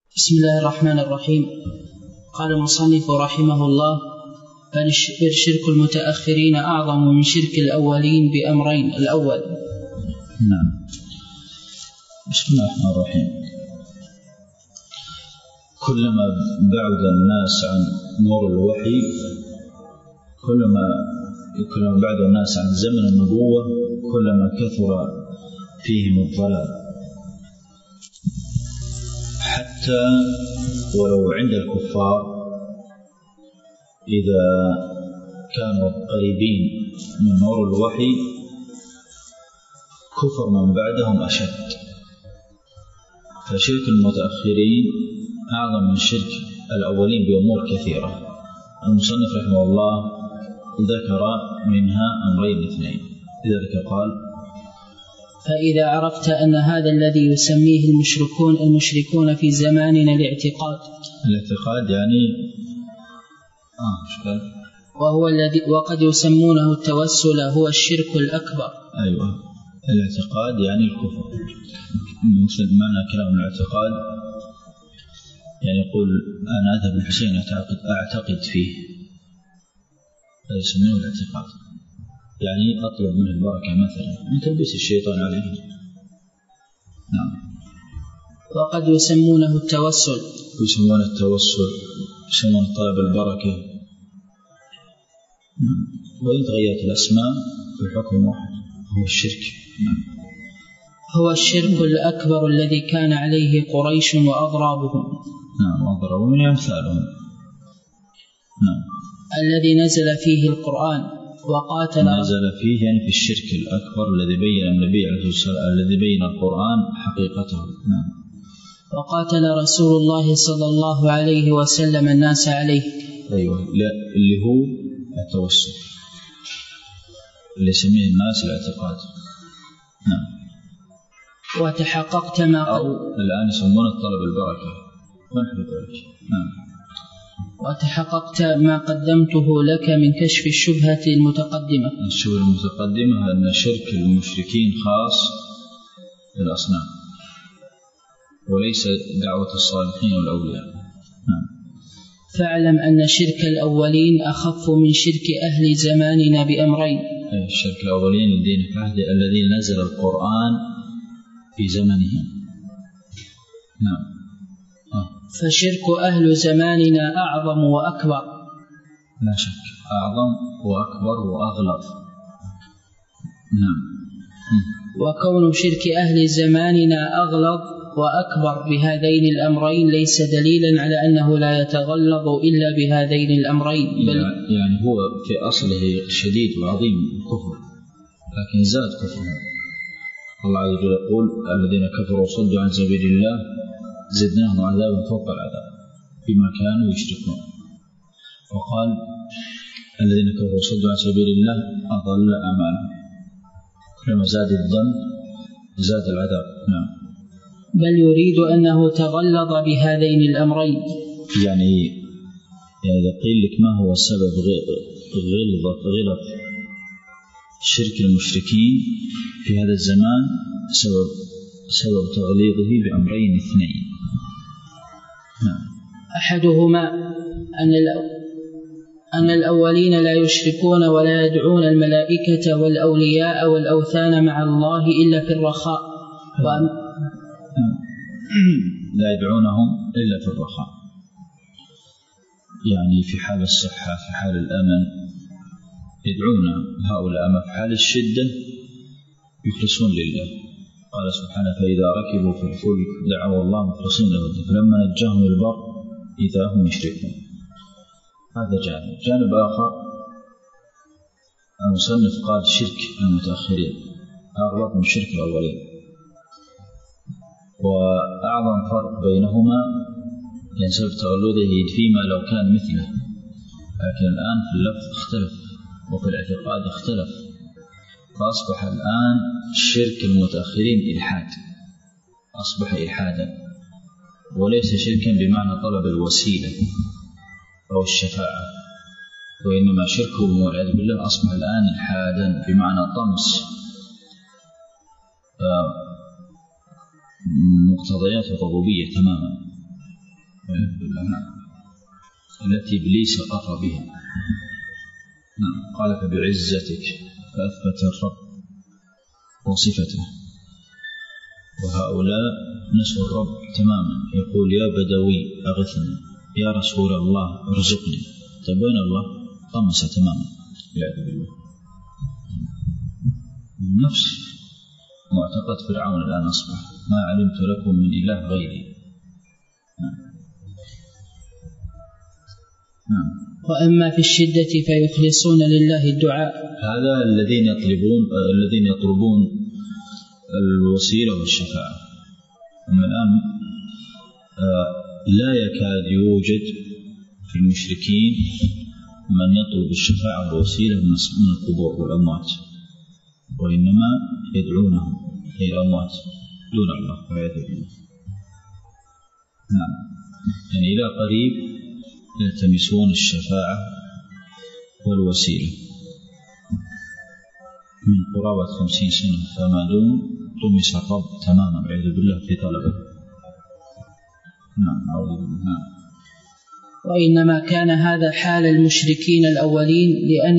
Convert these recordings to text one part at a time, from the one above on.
بسم الله الرحمن الرحيم. قال المصنف رحمه الله: بل شرك المتأخرين أعظم من شرك الأولين بأمرين. الأول: نعم. بسم الله الرحمن الرحيم. كلما بعد الناس عن نور الوحي كلما بعد الناس عن زمن النبوة كلما كثر فيهم الضلال، حتى ولو عند الكفار إذا كانوا قريبين من نور الوحي كفر من بعدهم أشد. فشرك المتأخرين أعظم من شرك الأولين بأمور كثيرة. المصنف رحمه الله ذكر منها أمرين اثنين، لذلك قال: فإذا عرفت أن هذا الذي يسميه المشركون في زماننا الاعتقاد يعني وهو الذي وقد يسمونه التوسل هو الشرك الأكبر. أيوة، الاعتقاد يعني الكفر. مثل معنى كلام الاعتقاد يعني يقول أنا أذهب الحسين أعتقد فيه، هذا يسمونه الاعتقاد، يعني أطلب منه البركة مثلا من تلبيس الشيطان عليه. نعم. وقد يسمونه التوسل، يسمون طلب البركة، وإن تغيرت الأسماء والحكم واحد، هو الشرك. نعم. هو الشرك الأكبر الذي كان عليه قريش وأضرابهم. نعم، وأضرابهم أمثالهم. نعم. الذي نزل فيه القرآن وقاتل. نزل فيه يعني في الشرك الأكبر الذي بين النبي عليه الصلاة والسلام، الذي بين القرآن حقيقته. نعم. وقاتل رسول الله صلى الله عليه وسلم الناس عليه. أيوة، اللي هو التوسل اللي يسميه الناس الاعتقاد. نعم. وتحققت ما أو الآن يسمونه طلب البركة. نعم. وتحققت ما قدمته لك من كشف الشبهة المتقدمة. الشبهة المتقدمة أن شرك المشركين خاص بالأصنام وليس دعوة الصالحين والأولياء. نعم. فاعلم أن شرك الأولين أخف من شرك أهل زماننا بأمرين. الشرك الأولين الذين نزل القرآن في زمنهم. نعم. فشرك أهل زماننا أعظم وأكبر. لا شك، أعظم وأكبر وأغلظ. نعم. وكون شرك أهل زماننا أغلظ وأكبر بهذين الأمرين ليس دليلا على أنه لا يتغلظ إلا بهذين الأمرين، بل يعني هو في أصله شديد وعظيم الكفر، لكن زاد كفرهم. الله عز وجل يقول: الذين كفروا وصدوا عن سبيل الله زدناهم عذابا فوق العذاب بما كانوا يشركون. وقال: الذين كفروا وصدوا عن سبيل الله أضل أعمالهم. كلما زاد الذنب زاد العذاب. نعم. بل يريد أنه تغلظ بهذين الأمرين. يعني إذا قيل لك ما هو سبب غلظ شرك المشركين في هذا الزمان، سبب تغليظه بأمرين اثنين. نعم. أحدهما أن الأولين لا يشركون ولا يدعون الملائكة والأولياء والأوثان مع الله إلا في الرخاء. لا يدعونهم إلا في الرخاء، يعني في حال الصحة، في حال الأمن يدعون هؤلاء، أما في حال الشدة يخلصون لله. قال سبحانه: فإذا ركبوا في الفلك دعوا الله مخلصين له الدين فلما نجاهم البر إذا هم يشركون. هذا جانب آخر. المصنف قال: شرك المتأخرين أغلظ من شرك الأولين، وأعظم فرق بينهما يعني سبب تغلظه فيما لو كان مثله، لكن الآن في اللفظ اختلف وفي الاعتقاد اختلف، فأصبح الآن شرك المتأخرين إلحاد، أصبح إلحادا وليس شركا بمعنى طلب الوسيلة أو الشفاعة، وإنما شركه والعياذ بالله أصبح الآن إلحادا بمعنى طمس مقتضيات الربوبية تماما. التي إبليس قر بها. قال فبعزتك، فأثبت الرب وصفته. وهؤلاء نسوا الرب تماما، يقول يا بدوي أغثني، يا رسول الله ارزقني. طيب وين الله؟ طمس تماما والعياذ بالله. نفس معتقد فرعون الآن أصبح ما علمت لكم من إله غيري. وأما في الشدة فيخلصون لله الدعاء. هذا الذين يطلبون الوسيلة والشفاعة. أما الآن لا يكاد يوجد في المشركين من يطلب الشفاعة والوسيلة من القبور والأموات، وإنما يدعونهم إلى الأموات دون الله والعياذ بالله. يعني إلى قريب يلتمسون الشفاعة والوسيلة من قرابة 50 سنة فما دون طمس الرب تماما والعياذ بالله في طلبه. وإنما كان هذا حال المشركين الأولين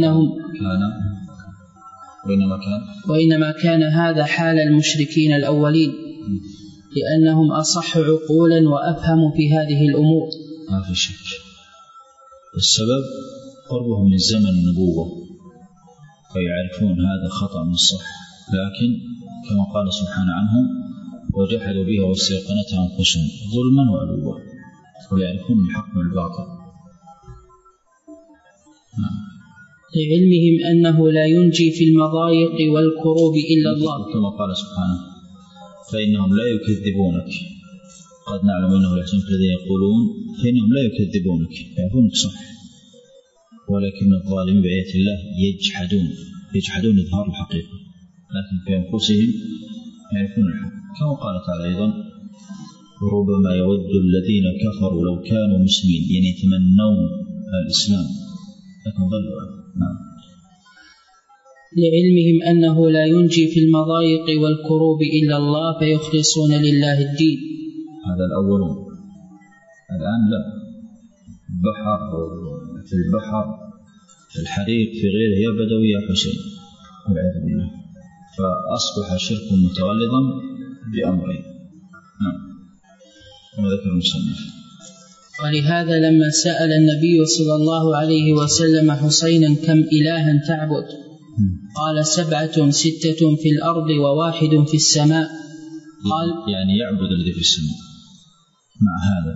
وإنما كان هذا حال المشركين الأولين لأنهم أصح عقولا وأفهم في هذه الأمور. ما في شك. السبب قربهم من زمن النبوة فيعرفون هذا خطأ من الصح، لكن كما قال سبحانه عنهم وجحدوا بها واستيقنتها أنفسهم ظلما وعلوا، ويعرفون الحق من الباطل. لعلمهم أنه لا ينجي في المضايق والكروب إلا الله، كما قال سبحانه فإنهم لا يكذبونك قد نعلم أنه يحزنك الذين يقولون، فإنهم لا يكذبونك يعرفونك صح، ولكن الظالمين بآيات الله يجحدون إظهار الحقيقة، لكن في أنفسهم يعرفون الحق. كما قال تعالى أيضا ربما يود الذين كفروا لو كانوا مسلمين، يعني يتمنون الإسلام لكن ضلوا. لعلمهم أنه لا ينجي في المضايق والكروب إلا الله فيخلصون لله الدين. هذا الأولون. الآن لا، في البحر في الحريق في غيره يا بدوي يا حسين والعياذ بالله، فأصبح الشرك متغلظا بأمرين. وذكر المصنف. ولهذا لما سأل النبي صلى الله عليه وسلم حسينا كم إلها تعبد قال 7 6 في الأرض و1 في السماء. قال يعني يعبد الذي في السماء مع هذا،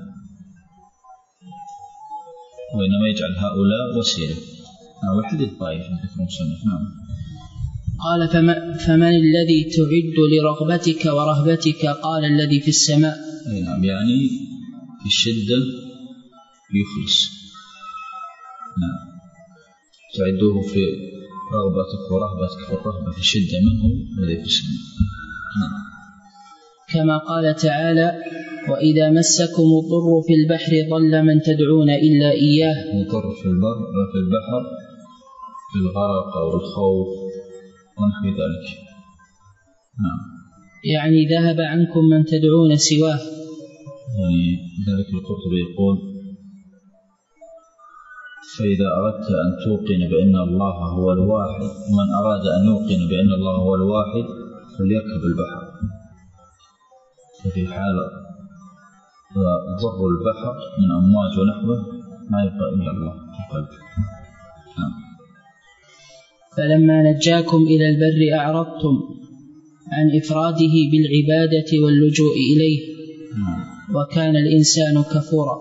وإنما يجعل هؤلاء وسيلة. والحديث ضعيف ذكر المصنف. قال فمن الذي تعد لرغبتك ورهبتك؟ قال الذي في السماء. يعني في الشدة يخلص، تعده في رغبتك ورهبتك، فالرهبة في الشدة منه الذي في السماء. كما قال تعالى وإذا مسكم الضر في البحر ضل من تدعون إلا إياه. الضر في البر وفي البحر في الغرق أو الخوف ونحو ذلك. يعني ذهب عنكم من تدعون سواه. يعني ذلك القرطبي يقول فإذا أردت أن توقن بأن الله هو الواحد، من أراد أن يوقن بأن الله هو الواحد فليركب البحر، ففي حال ضر البحر من أمواج ونحوه ما يبقى إلا الله في قلبه. فلما نجاكم إلى البر أعرضتم عن إفراده بالعبادة واللجوء إليه، وكان الإنسان كفورا.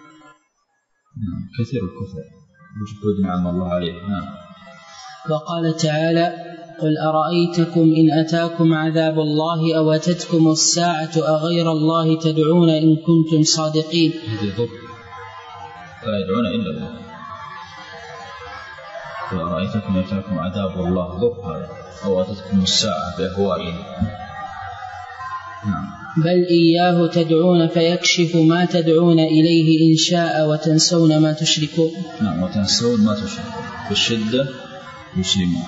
كثير الكفر وجحود نعم الله عليه. وقال تعالى قل أرأيتكم إن أتاكم عذاب الله أو أتتكم الساعة أغير الله تدعون إن كنتم صادقين. هذه ضر، لا يدعون إلا الله. قل أرأيتكم إن أتاكم عذاب الله ضر هذا، أو أتتكم الساعة بأهوائه. بل إياه تدعون فيكشف ما تدعون إليه إن شاء وتنسون ما تشركون. نعم، وتنسون ما تشركون في الشدة يسلمون.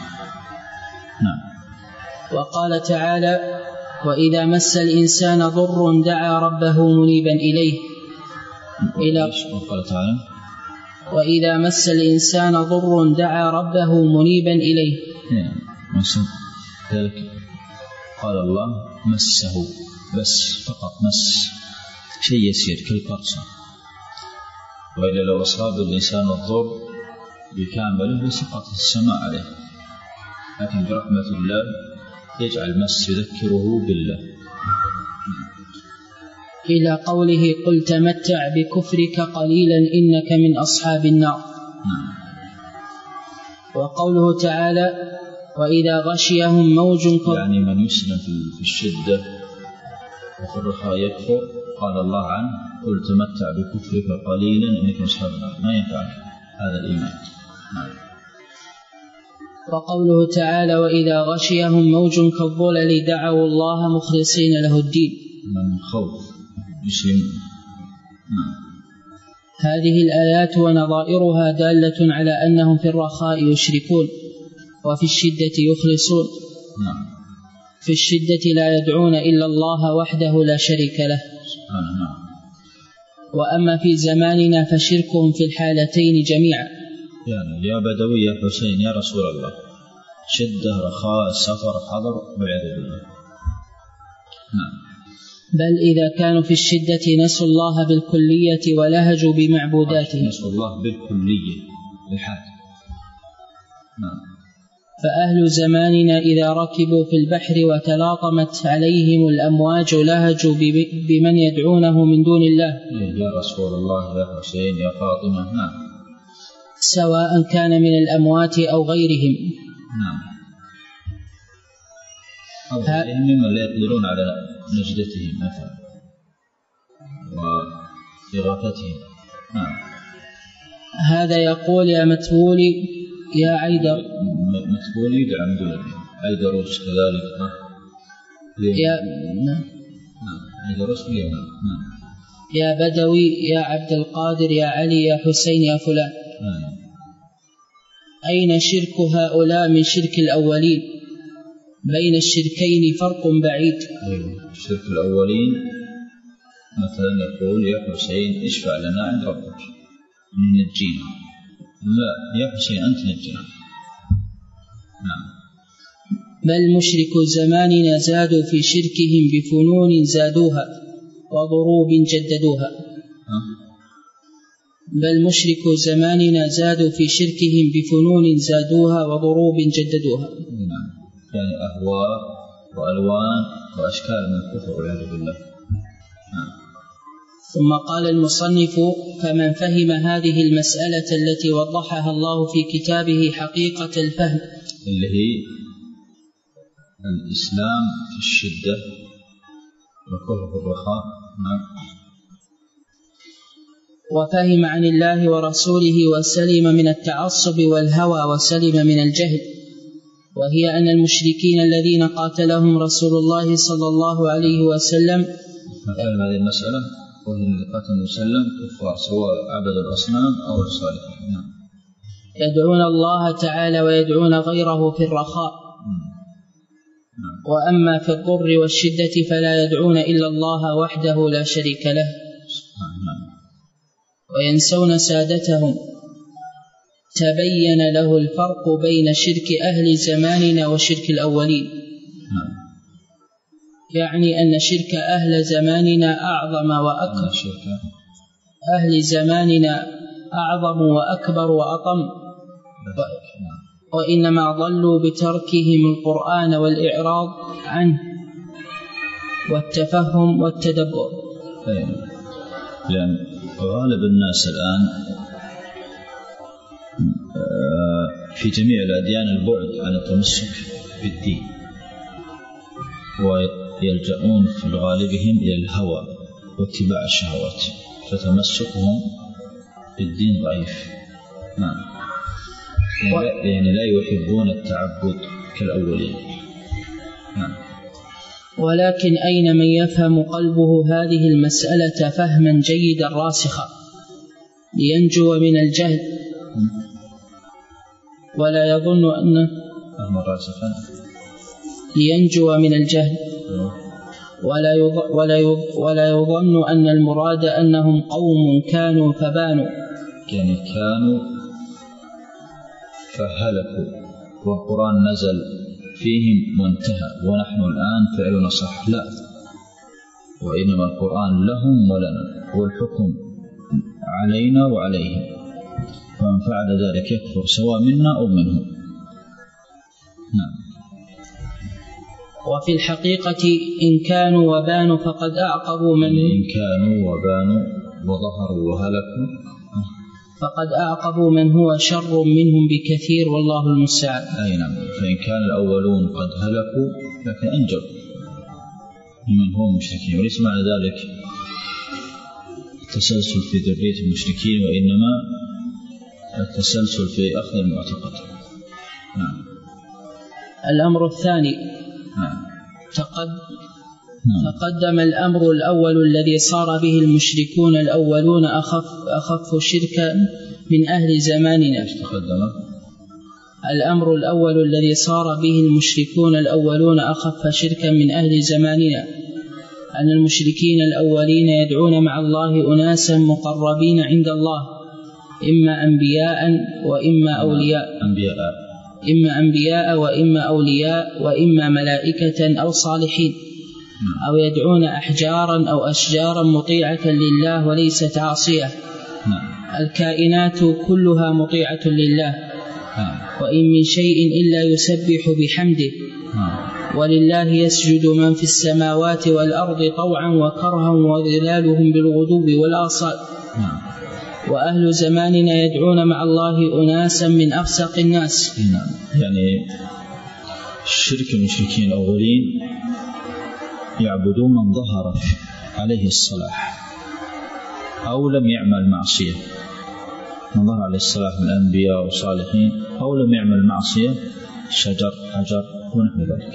وقال تعالى وإذا مس الإنسان ضر دعا ربه منيبا إليه. قال تعالى: وإذا مس الإنسان ضر دعا ربه منيبا إليه. ذلك قال الله: مسه، بس فقط مس، شيء يسير كالقرصة. وإلا لو أصاب الإنسان الضر بكامله لسقطت السماء عليه، لكن برحمة الله يجعل المس يذكره بالله. إلى قوله: قل تمتع بكفرك قليلا إنك من أصحاب النار. وقوله تعالى: وإذا غشيهم موج يعني من يسلم في الشدة وفي الرخاء يكفر، قال الله عنه: قل تمتع بكفرك قليلا إنك من أصحاب النار. ما ينفعك هذا الإيمان. وقوله تعالى: وإذا غشيهم موج كالظلل دعوا الله مخلصين له الدين. من خوف يسلمون. هذه الآيات ونظائرها دالة على أنهم في الرخاء يشركون وفي الشدة يخلصون. في الشدة لا يدعون إلا الله وحده لا شريك له. وأما في زماننا فشركهم في الحالتين جميعا. يعني يا بدوي يا حسين يا رسول الله، شدة رخاء سفر حضر والعياذ بالله. بل إذا كانوا في الشدة نسوا الله بالكلية ولهجوا بمعبوداتهم. نسوا الله بالكلية بالحال. فأهل زماننا إذا ركبوا في البحر وتلاطمت عليهم الأمواج لهجوا بمن يدعونه من دون الله. يا رسول الله يا حسين يا فاطمة. سواء كان من الأموات أو غيرهم. أو غيرهم ممن لا يقدرون على نجدتهم مثلا وإغاثتهم. هذا يقول: يا متبولي يا عيدر. متبولي يدعى من دون الله. عيدروس كذلك. عيدروس يا بدوي يا عبد القادر يا علي يا حسين يا فلان. أين شرك هؤلاء من شرك الأولين؟ بين الشركين فرق بعيد. الشرك الأولين مثلا يقول: يا حسين اشفع لنا عند ربك نجينا. لا، يا حسين أنت نجينا. بل مشرك زماننا زادوا في شركهم بفنون زادوها وضروب جددوها. بل مشرك زماننا زادوا في شركهم بفنون زادوها وضروب جددوها. يعني أهواء وألوان وأشكال من الكفر والعياذ بالله. ثم قال المصنف: فمن فهم هذه المسألة التي وضحها الله في كتابه حقيقة الفهم، اللي هي الإسلام في الشدة والكفر في الرخاء، وفهم عن الله ورسوله وسلم من التعصب والهوى وسلم من الجهل، وهي أن المشركين الذين قاتلهم رسول الله صلى الله عليه وسلم، فهم هذه المسألة وهي اللي قاتل وسلم كفار سواء عبدوا الأصنام أو الصالحين. يدعون الله تعالى ويدعون غيره في الرخاء، وأما في الضر والشدة فلا يدعون إلا الله وحده لا شريك له، وينسون سادتهم. تبين له الفرق بين شرك أهل زماننا وشرك الأولين، يعني أن شرك أهل زماننا أعظم وأكبر، أهل زماننا أعظم وأكبر وأطم، وإنما ضلوا بتركهم القرآن والإعراض عنه والتفهم والتدبر. لأن غالب الناس الآن في جميع الأديان البعد عن التمسك بالدين، ويلجؤون في غالبهم إلى الهوى واتباع الشهوات، فتمسكهم بالدين ضعيف. يعني لا يحبون التعبد كالأولين. ولكن أين من يفهم قلبه هذه المسألة فهما جيدا راسخا لينجو من الجهل، ولا يظن أنه راسخا لينجو من الجهل، ولا يظن أن المراد أنهم قوم كانوا فبانوا، يعني كانوا فهلكوا والقرآن نزل فيهم وانتهى ونحن الآن فعلنا صح، لا، وإنما القرآن لهم ولنا والحكم علينا وعليهم، فمن فعل ذلك يكفر سواء منا أو منهم. نعم. وفي الحقيقة إن كانوا وبانوا فقد أعقبوا من إن كانوا وبانوا وظهروا وهلكوا فقد أعقبوا من هو شر منهم بكثير، والله المستعان. أي نعم. فإن كان الأولون قد هلكوا لكن أنجب من هم مشركين، وليس معنى ذلك التسلسل في ذرية المشركين، وإنما التسلسل في أخذ المعتقد. نعم. الأمر الثاني. نعم. تقدم الأمر الأول الذي صار به المشركون الأولون أخف شركا من أهل زماننا. الأمر الأول الذي صار به المشركون الأولون أخف شركا من أهل زماننا أن المشركين الأولين يدعون مع الله أناسا مقربين عند الله، إما أنبياء وإما أولياء، إما أنبياء وإما أولياء وإما ملائكة أو صالحين، أو يدعون أحجارا أو أشجارا مطيعة لله وليست عاصية. الكائنات كلها مطيعة لله، وإن من شيء إلا يسبح بحمده، ولله يسجد من في السماوات والأرض طوعا وكرها وظلالهم بالغدو والآصال. وأهل زماننا يدعون مع الله أناسا من أفسق الناس. يعني الشرك المشركين الأولين يعبدون من ظهر عليه الصلاح أو لم يعمل معصية، من ظهر عليه الصلاح من الأنبياء والصالحين أو لم يعمل معصية، شجر حجر ونحو ذلك.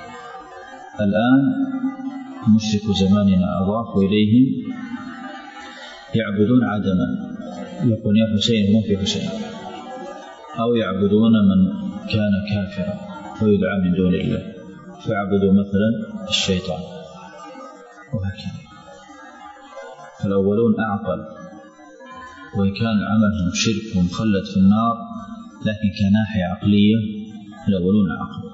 الآن مشرك زماننا أضافوا إليهم يعبدون عدما، يقول يا حسين ما في حسين، أو يعبدون من كان كافرا ويدعى من دون الله، فيعبدوا مثلا الشيطان وهكذا. فالأولون أعقل، وإن كان عملهم شرك ومخلد في النار، لكن كناحية عقلية الأولون أعقل.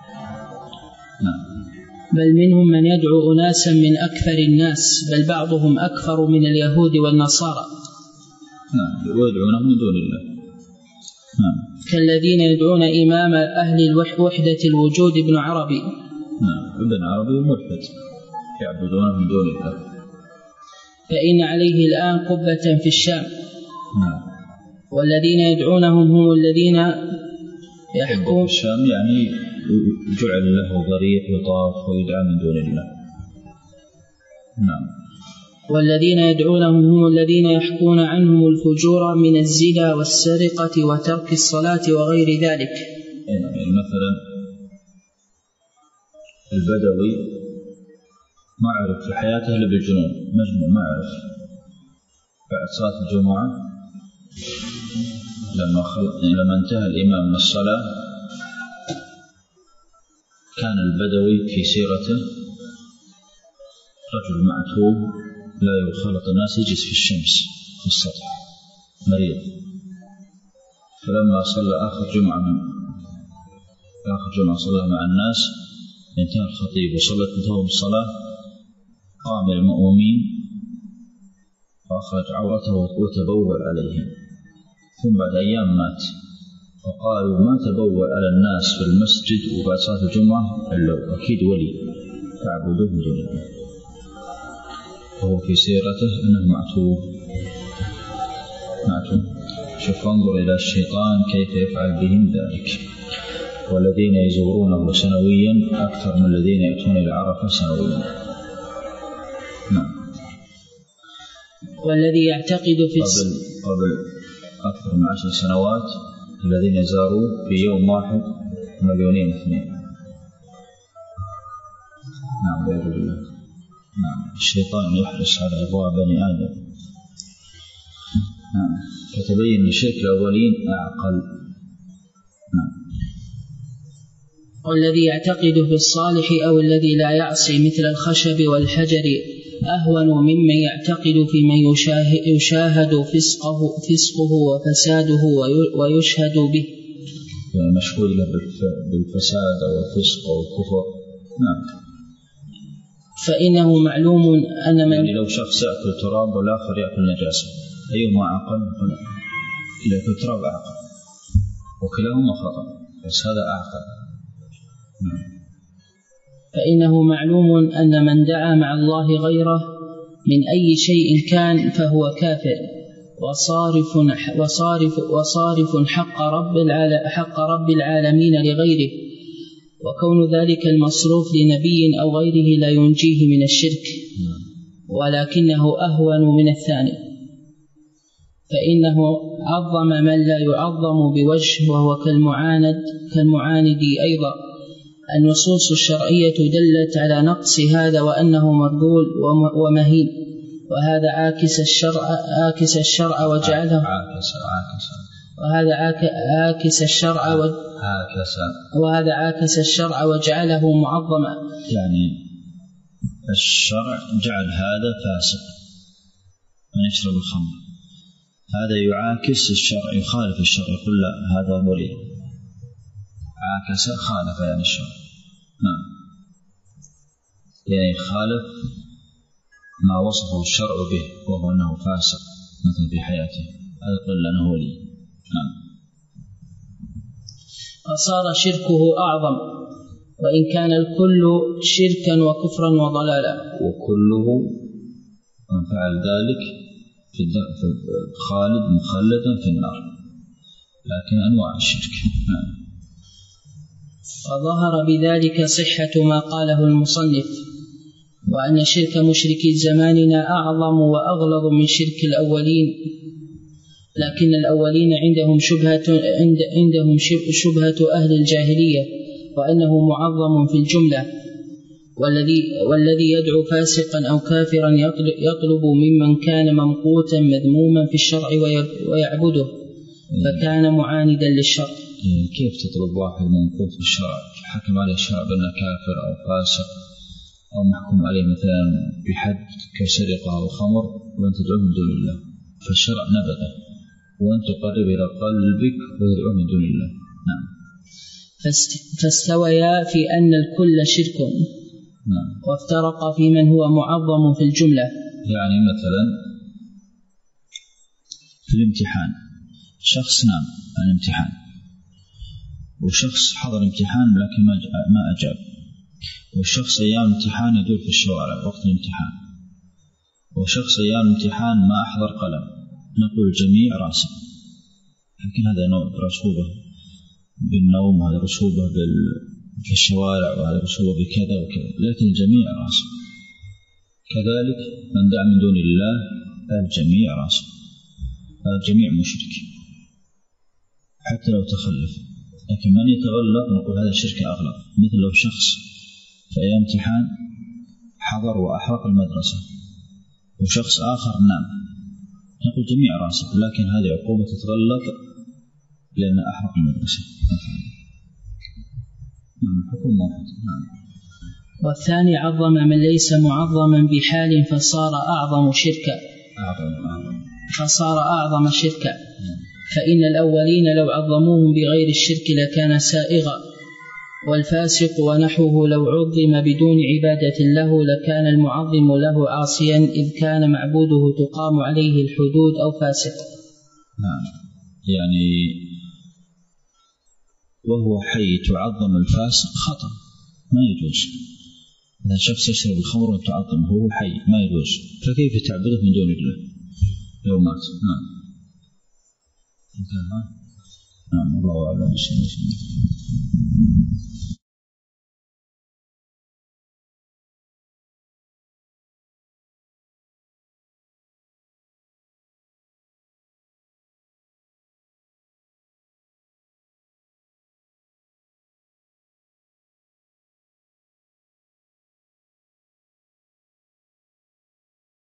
نعم. بل منهم من يدعو أناسا من أكثر الناس، بل بعضهم أكثر من اليهود والنصارى. نعم. ويدعونهم من دون الله. نعم. كالذين يدعون إمام أهل وحدة الوجود ابن عربي. نعم. ابن عربي ملحد، يعبدونه من دون الله. فإن عليه الآن قبة في الشام. نعم. والذين يدعونهم هم الذين يحكون في الشام، يعني جعل له ضريح يطاف ويدعى من دون الله. نعم. والذين يدعونهم هم الذين يحكون عنهم الفجور من الزنا والسرقة وترك الصلاة وغير ذلك. يعني مثلا البدوي ما عرف في حياته إلا بالجنون، مجنون ما عرف. بعد صلاة الجمعة لما انتهى الإمام من الصلاة، كان البدوي في سيرته رجل معتوه لا يخالط الناس، يجلس في الشمس في السطح مريض. فلما صلى آخر جمعة صلى مع الناس، انتهى الخطيب وصلت بهم الصلاة، قام المؤمنين وأخرج عورته وتبول عليهم، ثم بعد أيام مات. فقالوا ما تبول على الناس في المسجد وبعد صلاة الجمعة إلا أكيد ولي، فاعبدوه من دون الله. وهو في سيرته أنه معتوه. شوف، انظر إلى الشيطان كيف يفعل بهم ذلك. والذين يزورونه سنويا أكثر من الذين يأتون إلى عرفة سنويا. نعم. والذي يعتقد في قبل أكثر من 10 سنوات الذين زاروه في يوم واحد 2,000,000. نعم. بإذن الله. نعم. الشيطان يحرص على أبواب بني آدم. نعم. فتبين أن شرك الأولين أعقل. نعم. والذي يعتقد في الصالح أو الذي لا يعصي مثل الخشب والحجر أهون ممن يعتقد في من يشاهد فسقه وفساده ويشهد به، مشغولة بالفساد أو الفسق أو الكفر. نعم. فإنه معلوم أن من يعني لو شخص يأكل تراب والآخر يأكل نجاسة أيهما أعقل؟ إذا يأكل تراب أعقل وكلاهما خطأ، بس هذا أعقل. فإنه معلوم أن من دعا مع الله غيره من أي شيء كان فهو كافر وصارف حق رب العالمين لغيره، وكون ذلك المصروف لنبي أو غيره لا ينجيه من الشرك، ولكنه أهون من الثاني، فإنه عظم من لا يعظم بوجه وهو كالمعاند أيضا. النصوص الشرعية دلت على نقص هذا وأنه مردود ومهين، وهذا عاكس الشرع وجعله وجعله معظما. يعني الشرع جعل هذا فاسق من يشرب الخمر، هذا يعاكس الشرع، يخالف الشرع، يقول لا هذا ولي، عاكس خالف يعني الشرع. نعم. يعني خالف ما وصفه الشرع به وهو أنه فاسق مثلا في حياته، هذا يقول أنه ولي. نعم. فصار شركه أعظم، وإن كان الكل شركا وكفرا وضلالا، وكله من فعل ذلك في خالد مخلدا في النار، لكن أنواع الشرك. نعم. فظهر بذلك صحة ما قاله المصنف، وأن شرك مشركي زماننا أعظم وأغلظ من شرك الأولين، لكن الأولين عندهم شبهة أهل الجاهلية، وأنه معظم في الجملة، والذي يدعو فاسقا أو كافرا يطلب ممن كان ممقوتا مذموما في الشرع ويعبده، فكان معاندا للشرع. كيف تطلب واحد ممقوت في الشرع حكم عليه الشرع بأنه كافر أو فاسق أو محكوم عليه مثلا بحد كسرقة أو خمر وأنت تدعوه من دون الله؟ فالشرع نبذه وأنت تقرب إلى قلبك وتدعوه من دون الله. نعم. فاستويا في أن الكل شرك. نعم. وافترق في من هو معظم في الجملة. يعني مثلا في الامتحان شخص نام عن الامتحان، وشخص حضر امتحان لكن ما أجاب، والشخص أيام الامتحان يدور في الشوارع وقت الامتحان، وشخص أيام الامتحان ما أحضر قلم، نقول الجميع راسب، لكن هذا نوع رسوبة بالنوم، هذا رسوبة في الشوارع، وهذا رسوبة بكذا وكذا، لكن الجميع راسب. كذلك من دعا من دون الله الجميع راسب، الجميع مشرك حتى لو تخلف. لكن من يتغلق نقول هذا شرك أغلق، مثل لو شخص في أيام امتحان حضر وأحرق المدرسة وشخص آخر نام، نقول جميع راسب، لكن هذه عقوبة تتغلق لأن أحرق المدرسة. حكم واحد. والثاني عظم من ليس معظما بحال فصار أعظم شركا. فإن الأولين لو عظموهم بغير الشرك لكان سائغا، والفاسق ونحوه لو عظم بدون عبادة له لكان المعظم له عاصيا، إذ كان معبوده تقام عليه الحدود أو فاسق. نعم. يعني وهو حي تعظم الفاسق خطأ، ما يجوز. إذا شخص يشرب الخمر وتعظم هو حي ما يجوز، فكيف تعبده من دون الله لو مات؟ نعم. والله أعلم.